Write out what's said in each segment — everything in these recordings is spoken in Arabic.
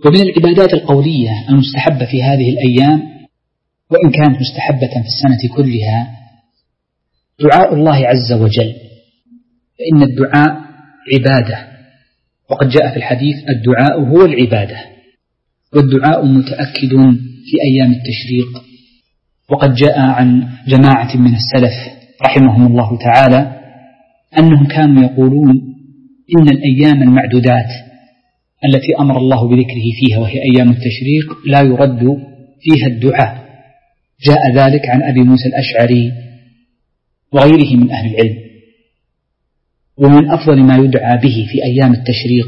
ومن العبادات القولية المستحبة في هذه الأيام، وإن كانت مستحبة في السنة كلها، دعاء الله عز وجل، فإن الدعاء عبادة، وقد جاء في الحديث الدعاء هو العبادة، والدعاء متأكد في أيام التشريق. وقد جاء عن جماعة من السلف رحمهم الله تعالى أنهم كانوا يقولون إن الأيام المعدودات التي أمر الله بذكره فيها وهي أيام التشريق لا يرد فيها الدعاء. جاء ذلك عن أبي موسى الأشعري وغيره من أهل العلم. ومن أفضل ما يدعى به في أيام التشريق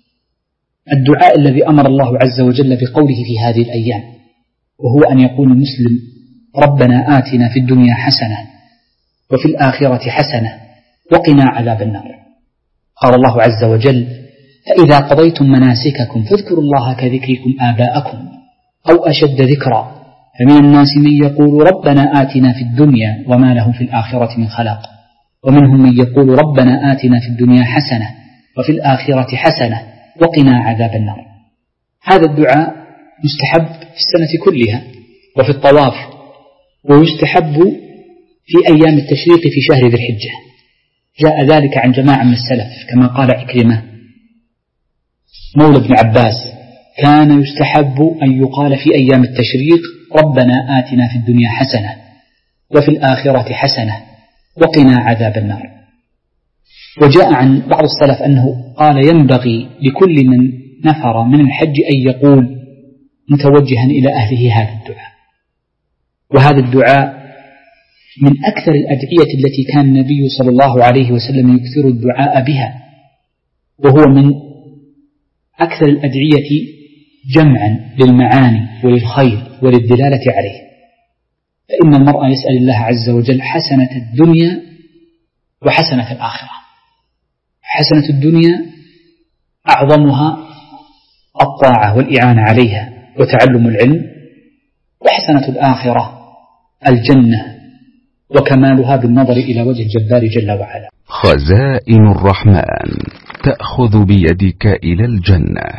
الدعاء الذي أمر الله عز وجل بقوله في هذه الأيام، وهو أن يقول المسلم: ربنا آتنا في الدنيا حسنة وفي الآخرة حسنة وقنا عذاب النار. قال الله عز وجل: فإذا قضيتم مناسككم فاذكروا الله كذكركم آباءكم أو أشد ذكرا، فمن الناس من يقول ربنا آتنا في الدنيا وما له في الآخرة من خلاق، ومنهم من يقول ربنا آتنا في الدنيا حسنة وفي الآخرة حسنة وقنا عذاب النار. هذا الدعاء مستحب في السنة كلها وفي الطواف، ويستحب في أيام التشريق في شهر ذي الحجة. جاء ذلك عن جماعة من السلف كما قال عكرمة مولى ابن عباس: كان يستحب أن يقال في أيام التشريق ربنا آتنا في الدنيا حسنة وفي الآخرة حسنة وقنا عذاب النار. وجاء عن بعض السلف أنه قال: ينبغي لكل من نفر من الحج أن يقول متوجها إلى أهله هذا الدعاء. وهذا الدعاء من أكثر الأدعية التي كان النبي صلى الله عليه وسلم يكثر الدعاء بها، وهو من أكثر الأدعية جمعا للمعاني وللخير وللدلالة عليه. فإن المرء يسأل الله عز وجل حسنة الدنيا وحسنة الآخرة. حسنة الدنيا أعظمها الطاعة والإعانة عليها وتعلم العلم، وحسنة الآخرة الجنة وكمالها بالنظر إلى وجه الجبار جل وعلا. خزائن الرحمن تأخذ بيدك إلى الجنة.